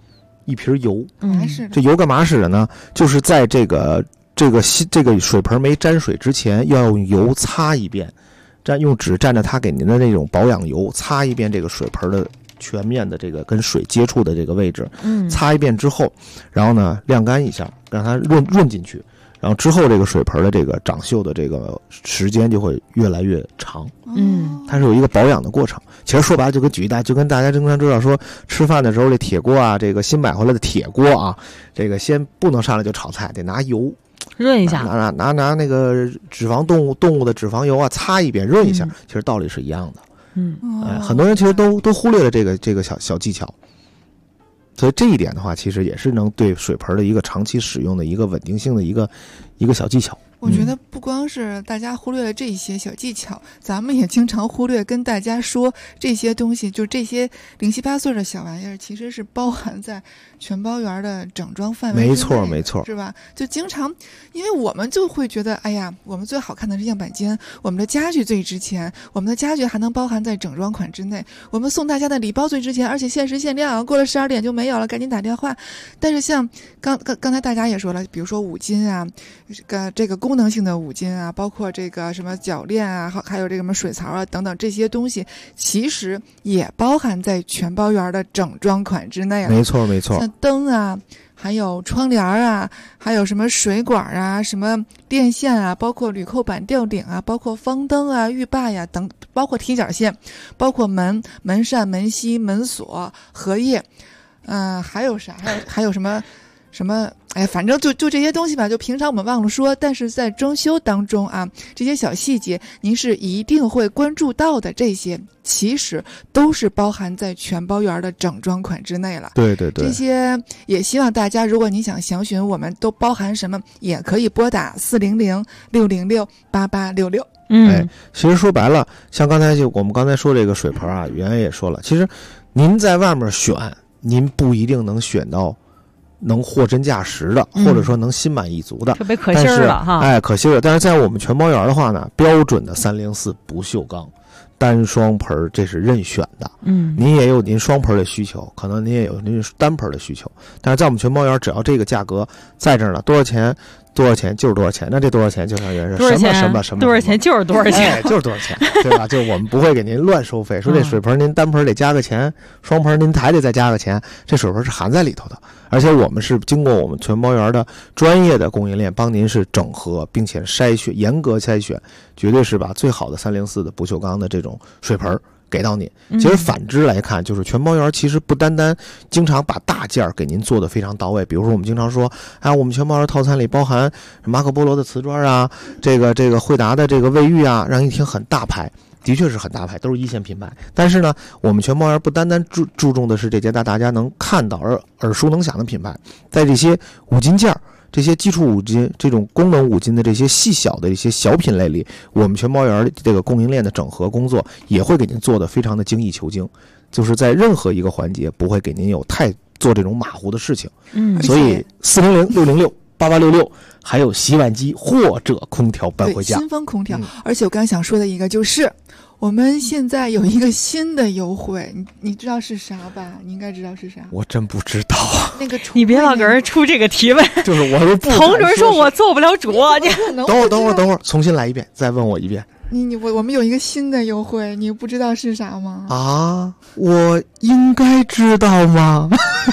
这油干嘛使的呢？就是在这个水盆没沾水之前，要用油擦一遍，用纸蘸着它给您的那种保养油擦一遍这个水盆的全面的这个跟水接触的这个位置，擦一遍之后，然后呢晾干一下，让它润进去，然后之后这个水盆的这个长锈的这个时间就会越来越长。它是有一个保养的过程。其实说白了就跟大家经常知道说，吃饭的时候这铁锅啊，这个新买回来的铁锅啊，这个先不能上来就炒菜，得拿油润一下， 拿那个动物的脂肪油啊擦一遍润一下，其实道理是一样的。很多人其实都忽略了这个小技巧。所以这一点的话，其实也是能对水盆的一个长期使用的一个稳定性的一个小技巧。 我觉得不光是大家忽略了这些小技巧，咱们也经常忽略跟大家说这些东西，就这些零七八碎的小玩意儿，其实是包含在全包园的整装范围之内。 没错， 是吧？就经常，因为我们就会觉得，哎呀，我们最好看的是样板间，我们的家具最值钱，我们的家具还能包含在整装款之内，我们送大家的礼包最值钱，而且限时限量，过了12点就没有了，赶紧打电话。但是像刚才大家也说了，比如说五金啊，这个功能性的五金啊，包括这个什么铰链啊，还有这个什么水槽啊等等这些东西，其实也包含在全包园的整装款之内了。 没错， 像灯啊，还有窗帘啊，还有什么水管啊，什么电线啊，包括铝扣板吊顶啊，包括方灯啊、浴霸呀等，包括踢脚线，包括门扇、门吸、门锁、荷叶，还有啥？还有什么？哎，反正就这些东西吧，就平常我们忘了说，但是在装修当中啊，这些小细节您是一定会关注到的，这些其实都是包含在全包园的整装款之内了。 对， 这些也希望大家，如果你想详询我们都包含什么，也可以拨打400-606-8866。 其实说白了，像我们刚才说这个水盆啊，原来也说了，其实您在外面选，您不一定能选到能货真价实的，或者说能心满意足的， 特别可惜了哈。 可惜了。但是在我们全包园的话呢，标准的304不锈钢， 单双盆这是任选的。您也有您双盆的需求，可能您也有您单盆的需求，但是在我们全包园，只要这个价格在这儿呢，多少钱就是多少钱，那这多少钱就像原是什么多少钱就是多少钱， 就是多少钱，对吧？就我们不会给您乱收费，说这水盆您单盆得加个钱，双盆您还得再加个钱，这水盆是含在里头的。而且我们是经过我们全包园的专业的供应链帮您是整合，并且筛选，严格筛选，绝对是把最好的304的不锈钢的这种水盆给到您。其实反之来看，就是全包园其实不单单经常把大件给您做得非常到位，比如说我们经常说，我们全包园套餐里包含马可波罗的瓷砖啊，这个慧达的这个卫浴啊，让你一听很大牌。的确是很大牌，都是一线品牌。但是呢，我们全包园不单单注重的是这些大家能看到耳熟能详的品牌，在这些五金件、这些基础五金、这种功能五金的这些细小的一些小品类里，我们全包园这个供应链的整合工作也会给您做得非常的精益求精，就是在任何一个环节不会给您有太做这种马虎的事情。所以400-606-8866。还有洗碗机或者空调搬回家， 新风空调。而且我刚想说的一个就是，我们现在有一个新的优惠，你知道是啥吧？你应该知道是啥。 我真不知道。 那个你别老给人出这个提问， 就是我都不。 佟主任说我做不了主， 等会儿，重新来一遍，再问我一遍。 我们有一个新的优惠，你不知道是啥吗？ 啊，我应该知道吗？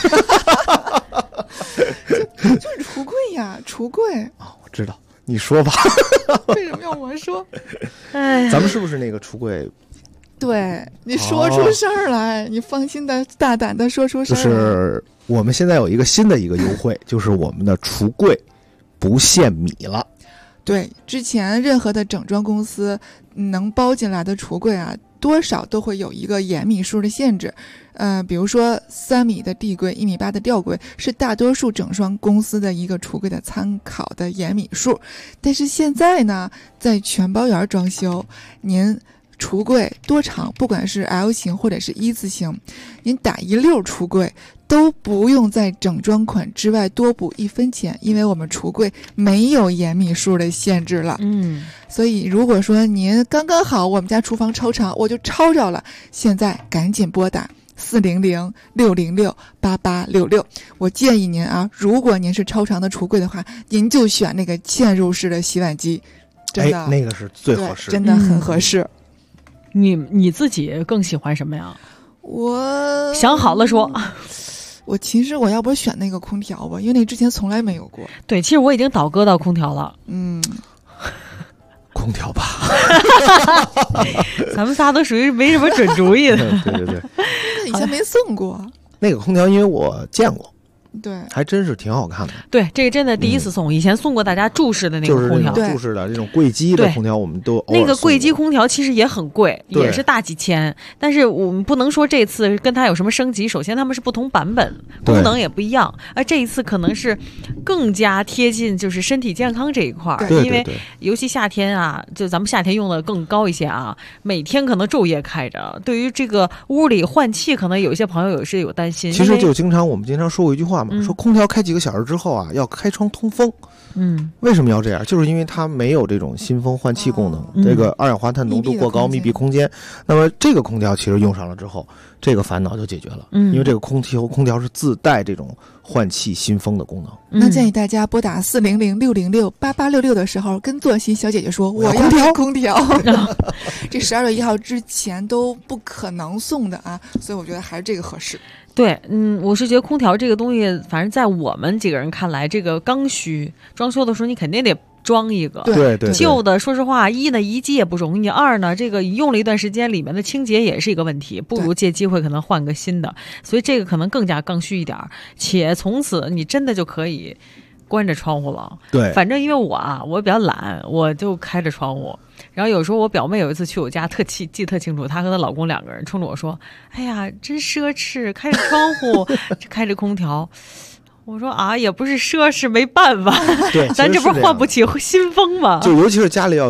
就是橱柜呀，橱柜啊，我知道，你说吧。 为什么要我说？ 哎， 咱们是不是那个橱柜？ 对，你说出事儿来，你放心的、大胆的说出事儿来。 就是我们现在有一个新的一个优惠，就是我们的橱柜不限米了。 对，之前任何的整装公司能包进来的橱柜啊，多少都会有一个延米数的限制。比如说3米的地柜、1.8米的吊柜是大多数整装公司的一个橱柜的参考的延米数。但是现在呢，在全包园装修，您橱柜多长，不管是 L 型或者是1字形，您打一溜橱柜都不用在整装款之外多补1分钱，因为我们橱柜没有延米数的限制了。所以如果说您刚刚好我们家厨房超长，我就超着了，现在赶紧拨打400-606-8866。我建议您啊，如果您是超长的橱柜的话，您就选那个嵌入式的洗碗机，真的， 那个是最合适的， 真的很合适。 你自己更喜欢什么呀？ 我想好了说。 其实我要不选那个空调吧，因为那之前从来没有过。 对，其实我已经倒戈到空调了。 空调吧。 咱们仨都属于没什么准主意的。 对。 那以前没送过那个空调，因为我见过。 对， 还真是挺好看的。 对，这个真的第一次送，以前送过大家注式的那个空调， 就是注式的这种柜机的空调，我们都偶尔那个柜机空调其实也很贵，也是大几千，但是我们不能说这次跟它有什么升级。首先他们是不同版本，功能也不一样，而这一次可能是更加贴近就是身体健康这一块，因为尤其夏天啊，就咱们夏天用的更高一些啊，每天可能昼夜开着，对于这个屋里换气，可能有一些朋友有担心。 其实就我们经常说过一句话。说空调开几个小时之后啊，要开窗通风。为什么要这样？就是因为它没有这种新风换气功能，这个二氧化碳浓度过高，密闭空间。那么这个空调其实用上了之后，这个烦恼就解决了。因为这个空调是自带这种换气新风的功能。 那建议大家拨打400-606-8866的时候，跟坐席小姐姐说我要空调。这12月1号之前都不可能送的啊，所以我觉得还是这个合适。 对，我是觉得空调这个东西，反正在我们几个人看来，这个刚需，装修的时候你肯定得装一个。 对， 旧的说实话，一呢移机也不容易，二呢这个用了一段时间，里面的清洁也是一个问题，不如借机会可能换个新的，所以这个可能更加刚需一点，且从此你真的就可以关着窗户了。 对， 反正因为我比较懒，我就开着窗户。然后有时候我表妹有一次去我家，记得特清楚，她和她老公2个人冲着我说：“哎呀，真奢侈，开着窗户，开着空调。”我说啊，也不是奢侈，没办法。 对， 咱这不是换不起新风吗？ 就尤其是家里要有老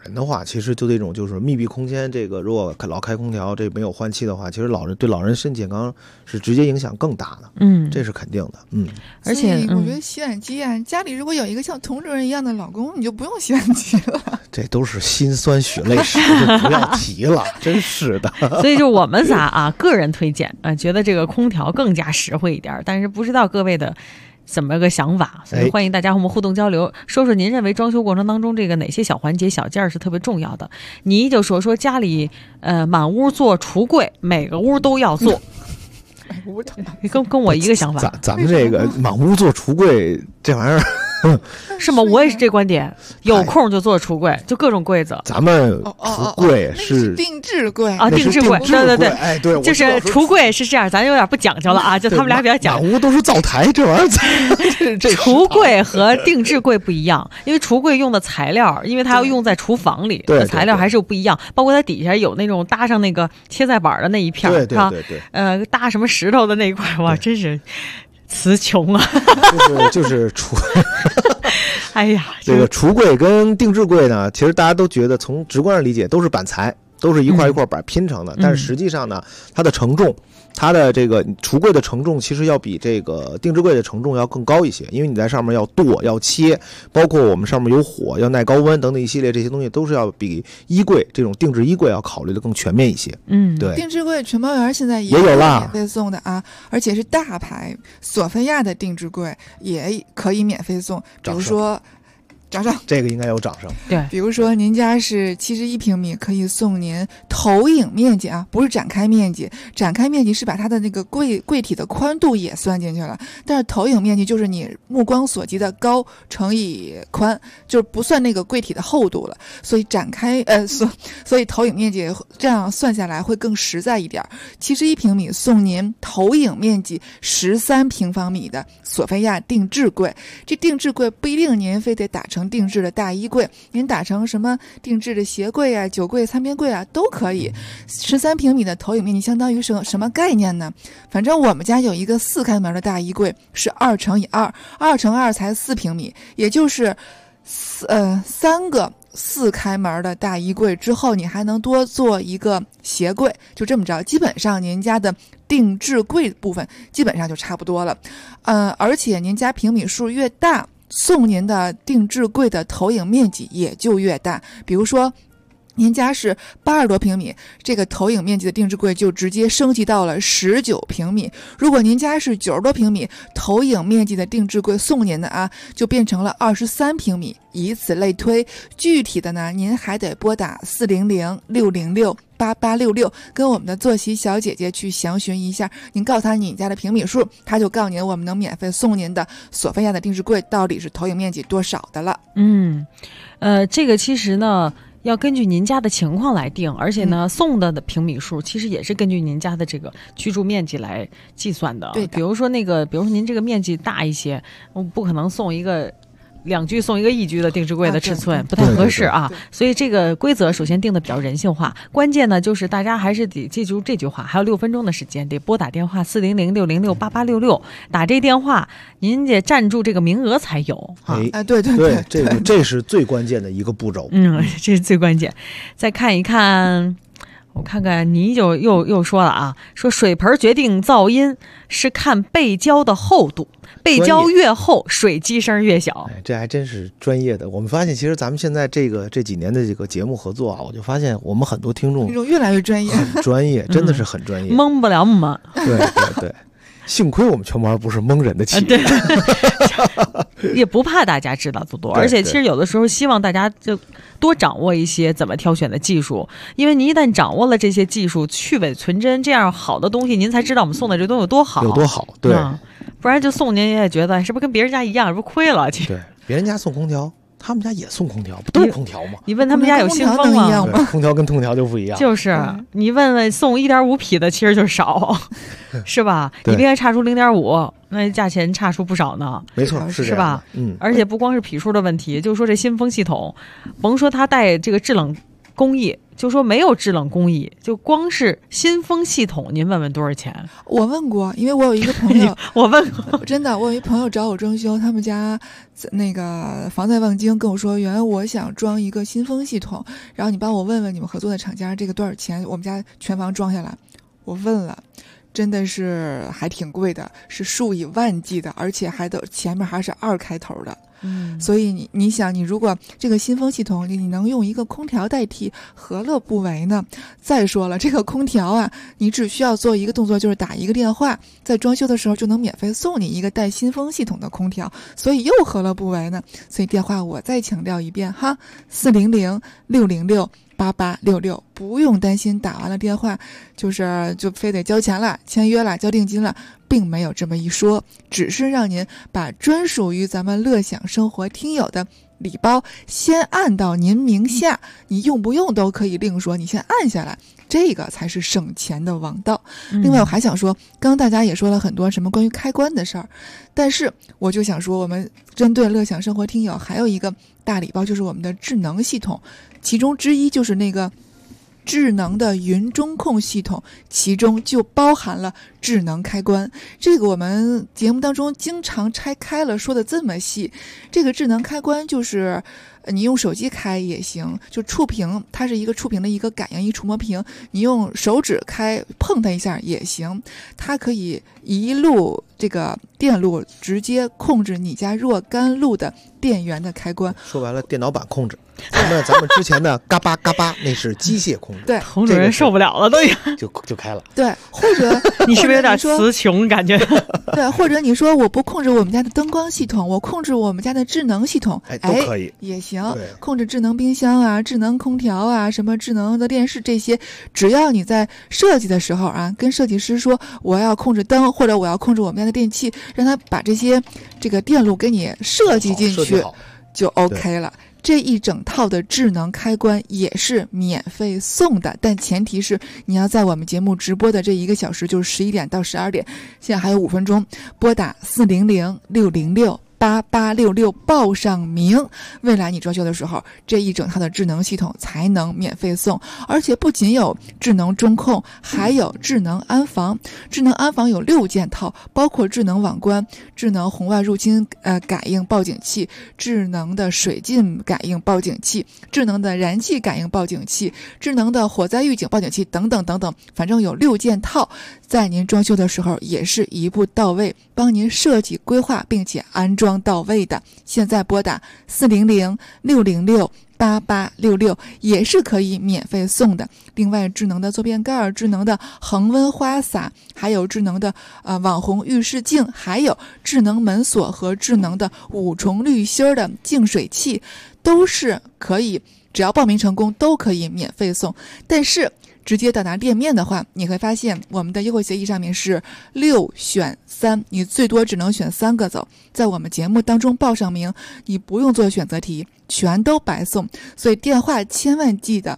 人的话，其实就这种就是密闭空间，这个如果老开空调，这没有换气的话，其实对老人身体健康是直接影响更大的。这是肯定的。 而且我觉得洗碗机啊，家里如果有一个像童主任一样的老公，你就不用洗碗机了。 这都是辛酸血泪史，就不要提了，真是的。 所以就我们仨啊，个人推荐啊，觉得这个空调更加实惠一点，但是不知道各位的怎么个想法，所以欢迎大家和我们互动交流，说说您认为装修过程当中这个哪些小环节小件是特别重要的。你就说家里满屋做橱柜，每个屋都要做。跟我一个想法。 咱们这个满屋做橱柜这玩意儿是吗？我也是这观点，有空就做橱柜，就各种柜子。 咱们橱柜是定制柜啊，定制柜，对， 哎对， 就是橱柜是这样，咱有点不讲究了啊，就他们俩比较讲究。 满屋都是灶台，这玩意儿。 橱柜和定制柜不一样，因为橱柜用的材料，因为它要用在厨房里，材料还是有不一样，包括它底下有那种搭上那个切菜板的那一片，对，搭什么石头的那一块，哇，真是。词穷啊， 就是橱， 哎呀， 这个橱柜跟定制柜呢，其实大家都觉得从直观上理解都是板材，都是一块一块板拼成的，但是实际上呢，它的承重，它的这个橱柜的承重其实要比这个定制柜的承重要更高一些，因为你在上面要剁要切，包括我们上面有火要耐高温等等一系列这些东西都是要比衣柜这种定制衣柜要考虑的更全面一些。对， 定制柜全包园现在也有啦， 免费送的啊，而且是大牌索菲亚的定制柜也可以免费送，比如说。掌声， 这个应该有掌声。 对， 比如说您家是71平米，可以送您投影面积啊，不是展开面积。展开面积是把它的那个柜体的宽度也算进去了，但是投影面积就是你目光所及的高乘以宽，就是不算那个柜体的厚度了。所以所以投影面积这样算下来会更实在一点。71平米送您投影面积13平方米的索菲亚定制柜。这定制柜不一定您非得打成定制的大衣柜，您打成什么定制的鞋柜啊、酒柜、餐边柜啊都可以。13平米的投影面积相当于什么概念呢？反正我们家有一个4开门的大衣柜，是2乘以2，2乘2才4平米，也就是3个4开门的大衣柜之后，你还能多做一个鞋柜，就这么着，基本上您家的定制柜部分基本上就差不多了。而且您家平米数越大，送您的定制柜的投影面积也就越大。比如说您家是80多平米，这个投影面积的定制柜就直接升级到了19平米。如果您家是90多平米，投影面积的定制柜送您的啊，就变成了23平米，以此类推。具体的呢，您还得拨打400-606-8866，跟我们的坐席小姐姐去详询一下。您告诉她你家的平米数，她就告诉您我们能免费送您的索菲亚的定制柜到底是投影面积多少的了。 这个其实呢要根据您家的情况来定，而且呢，送的平米数其实也是根据您家的这个居住面积来计算的。 对， 比如说您这个面积大一些，我不可能送一个2居送一个1居的定制柜的尺寸，不太合适啊。所以这个规则首先定的比较人性化，关键呢就是大家还是得记住这句话，还有6分钟的时间，得拨打电话400-606-8866，打这电话您得占住这个名额才有啊。 对， 这是最关键的一个步骤。 这是最关键。再看一看。我看看，你就又说了啊，说水盆决定噪音是看背胶的厚度，背胶越厚，水机声越小。 这还真是专业的。我们发现，其实咱们现在这几年的这个节目合作啊，我就发现我们很多听众越来越专业， 很专业，真的是很专业， 蒙不了嘛。 对。幸亏我们全玩不是蒙人的企业， 也不怕大家知道多，而且其实有的时候希望大家就多掌握一些怎么挑选的技术，因为你一旦掌握了这些技术，去伪存真，这样好的东西您才知道我们送的这东西有多好， 对， 不然就送您也觉得是不是跟别人家一样，是不是亏了？ 对，别人家送空调。他们家也送空调，不都是空调吗？ 你问他们家有新风吗？ 空调跟空调就不一样。 就是你问问送1.5匹的，其实就少，是吧？你别看差出0.5，那价钱差出不少呢。 没错， 是吧？而且不光是匹数的问题，就是说这新风系统，甭说它带这个制冷工艺，就说没有制冷工艺，就光是新风系统，您问问多少钱？ 我问过，因为我有一个朋友， 我问过， 真的，我有一朋友找我装修，他们家那个房在望京，跟我说，原来我想装一个新风系统，然后你帮我问问你们合作的厂家这个多少钱，我们家全房装下来。我问了，真的是还挺贵的，是数以万计的，而且还都前面还是2开头的。所以你想，你如果这个新风系统你能用一个空调代替，何乐不为呢？再说了，这个空调啊，你只需要做一个动作，就是打一个电话，在装修的时候就能免费送你一个带新风系统的空调，所以又何乐不为呢？所以电话我再强调一遍哈，400-606-8866，不用担心打完了电话就非得交钱了、签约了、交定金了，并没有这么一说，只是让您把专属于咱们乐享生活听友的礼包先按到您名下，你用不用都可以另说，你先按下来，这个才是省钱的王道。另外我还想说，刚刚大家也说了很多什么关于开关的事儿，但是我就想说，我们针对乐享生活听友还有一个大礼包，就是我们的智能系统，其中之一就是那个智能的云中控系统，其中就包含了智能开关。这个我们节目当中经常拆开了说的这么细，这个智能开关就是你用手机开也行，就触屏，它是一个触屏的一个感应，一触摸屏，你用手指开碰它一下也行，它可以一路这个电路直接控制你家若干路的电源的开关。 说白了，电脑版控制。咱们之前的嘎巴嘎巴那是机械控制， 对， 佟主任受不了了都就开了。 对，或者你是不是有点词穷感觉？ 对，或者你说我不控制我们家的灯光系统，我控制我们家的智能系统， 都可以， 也行。控制智能冰箱啊、智能空调啊、什么智能的电视这些，只要你在设计的时候啊，跟设计师说我要控制灯，或者我要控制我们家的电器，让他把这个电路给你设计进去，就 OK 了。这一整套的智能开关也是免费送的，但前提是你要在我们节目直播的这1个小时，就是11点到12点，现在还有5分钟，拨打400-606-8866报上名，未来你装修的时候，这一整套的智能系统才能免费送。而且不仅有智能中控，还有智能安防。智能安防有6件套，包括智能网关、智能红外入侵感应报警器、智能的水浸感应报警器、智能的燃气感应报警器、智能的火灾预警报警器等等等等，反正有6件套，在您装修的时候也是一步到位，帮您设计规划并且安装到位的。现在拨打400-606-8866也是可以免费送的。另外，智能的坐便盖、智能的恒温花洒，还有智能的网红浴室镜，还有智能门锁和智能的5重滤芯的净水器，都是可以，只要报名成功都可以免费送。但是直接到达店面的话，你会发现我们的优惠协议上面是6选3，你最多只能选3个走。在我们节目当中报上名，你不用做选择题，全都白送。所以电话千万记得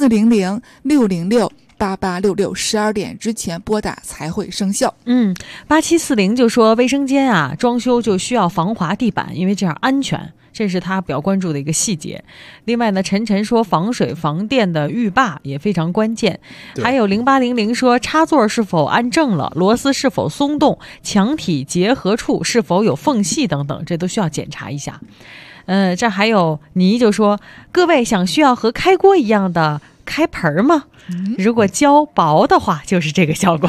400-606-8866，12点之前拨打才会生效。 8740就说卫生间啊，装修就需要防滑地板，因为这样安全。这是他比较关注的一个细节。另外呢，晨晨说防水防电的浴霸也非常关键。还有0800说插座是否安正了，螺丝是否松动，墙体结合处是否有缝隙等等，这都需要检查一下。这还有你就说，各位需要和开锅一样的开盆吗？如果胶薄的话，就是这个效果。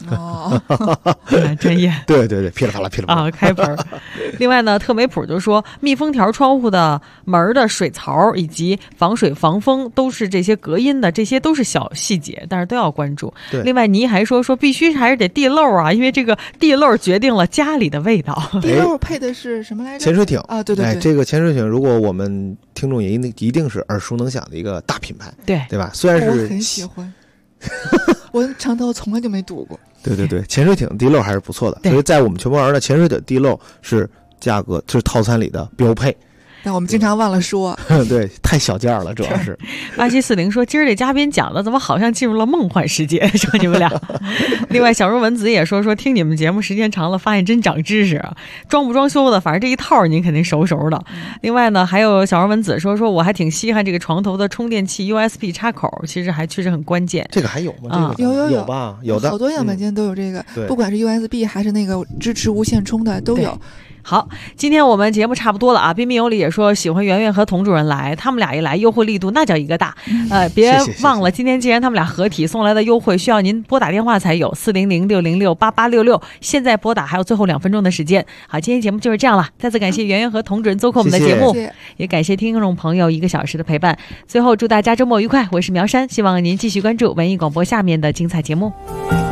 专业。 对，噼里啪啦啊，开盆。另外呢，特美普就说，密封条窗户的门的水槽以及防水防风都是这些隔音的，这些都是小细节，但是都要关注。另外，你还说必须还是得地漏啊，因为这个地漏决定了家里的味道。 地漏配的是什么来着？ 潜水艇啊，对， 这个潜水艇，如果我们听众也一定是耳熟能详的一个大品牌，对吧？虽然是我很喜欢，我长头从来就没堵过。 对，潜水艇地漏还是不错的，所以在我们全博园的潜水艇地漏是价格，就是套餐里的标配。 但我们经常忘了说。 对，太小件了，主要是。 8740说：“今儿这嘉宾讲的怎么好像进入了梦幻世界？”说你们俩。另外，小荣文子也说听你们节目时间长了，发现真长知识啊！装不装修的，反正这一套您肯定熟的。另外呢，还有小荣文子说我还挺稀罕这个床头的充电器 USB 插口，其实还确实很关键。 这个还有吗？这个有吧？有的， 好多样板间都有这个，不管是 USB 还是那个支持无线充的都有。 好，今天我们节目差不多了啊。彬彬有礼也说喜欢圆圆和童主任来，他们俩一来优惠力度那叫一个大。别忘了今天既然他们俩合体送来的优惠需要您拨打电话才有，400-606-8866，现在拨打还有最后2分钟的时间。好，今天节目就是这样了，再次感谢圆圆和童主任做客我们的节目，也感谢听众朋友1个小时的陪伴。最后祝大家周末愉快，我是苗山，希望您继续关注文艺广播下面的精彩节目。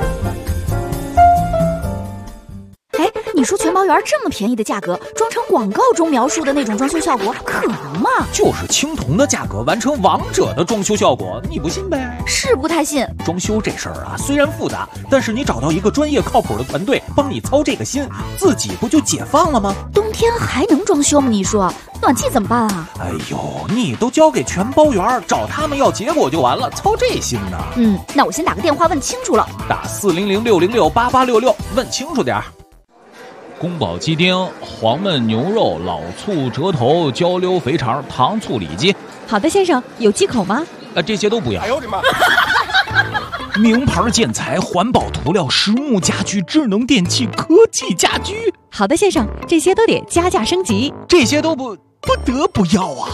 你说全包园这么便宜的价格，装成广告中描述的那种装修效果，可能吗？ 就是青铜的价格完成王者的装修效果，你不信呗？ 是不太信。 装修这事儿啊，虽然复杂，但是你找到一个专业靠谱的团队帮你操这个心，自己不就解放了吗？ 冬天还能装修吗？你说暖气怎么办啊？ 哎呦，你都交给全包园，找他们要结果就完了，操这心呢？ 那我先打个电话问清楚了。 打400-606-8866，问清楚点儿。 宫保鸡丁、黄焖牛肉、老醋折头、焦溜肥肠、糖醋里脊。 好的，先生，有忌口吗？ 这些都不要。 哎呦我的妈！ 名牌建材、环保涂料、实木家具、智能电器、科技家居。 好的，先生，这些都得加价升级。 这些都不得不要啊！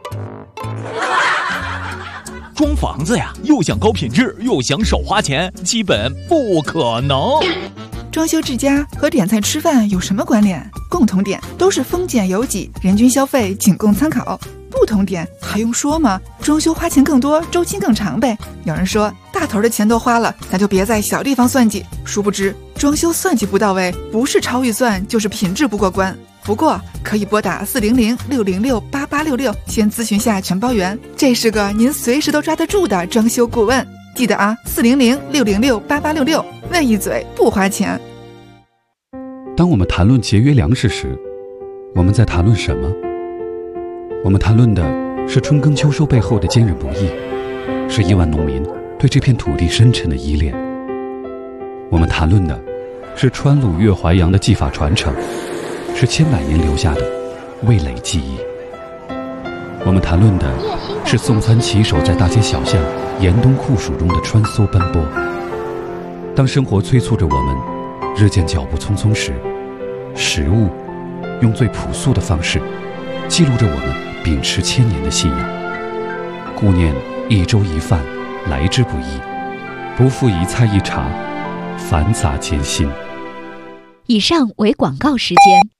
装房子呀，又想高品质，又想少花钱，基本不可能。 装修治家和点菜吃饭有什么关联？共同点都是丰俭由己，人均消费仅供参考。不同点还用说吗？装修花钱更多，周期更长呗。有人说大头的钱都花了，咱就别在小地方算计。殊不知装修算计不到位，不是超预算就是品质不过关。不过可以拨打400-606-8866，先咨询下全包园，这是个您随时都抓得住的装修顾问。记得啊，400-606-8866，问一嘴不花钱。 当我们谈论节约粮食时，我们在谈论什么？我们谈论的是春耕秋收背后的坚韧不易，是亿万农民对这片土地深沉的依恋。我们谈论的是川鲁粤淮扬的技法传承，是千百年留下的味蕾记忆。我们谈论的是送餐骑手在大街小巷严冬酷暑中的穿梭奔波。当生活催促着我们日渐脚步匆匆时，食物用最朴素的方式记录着我们秉持千年的信仰。顾念一粥一饭来之不易，不负一菜一茶繁杂艰辛。 以上为广告时间。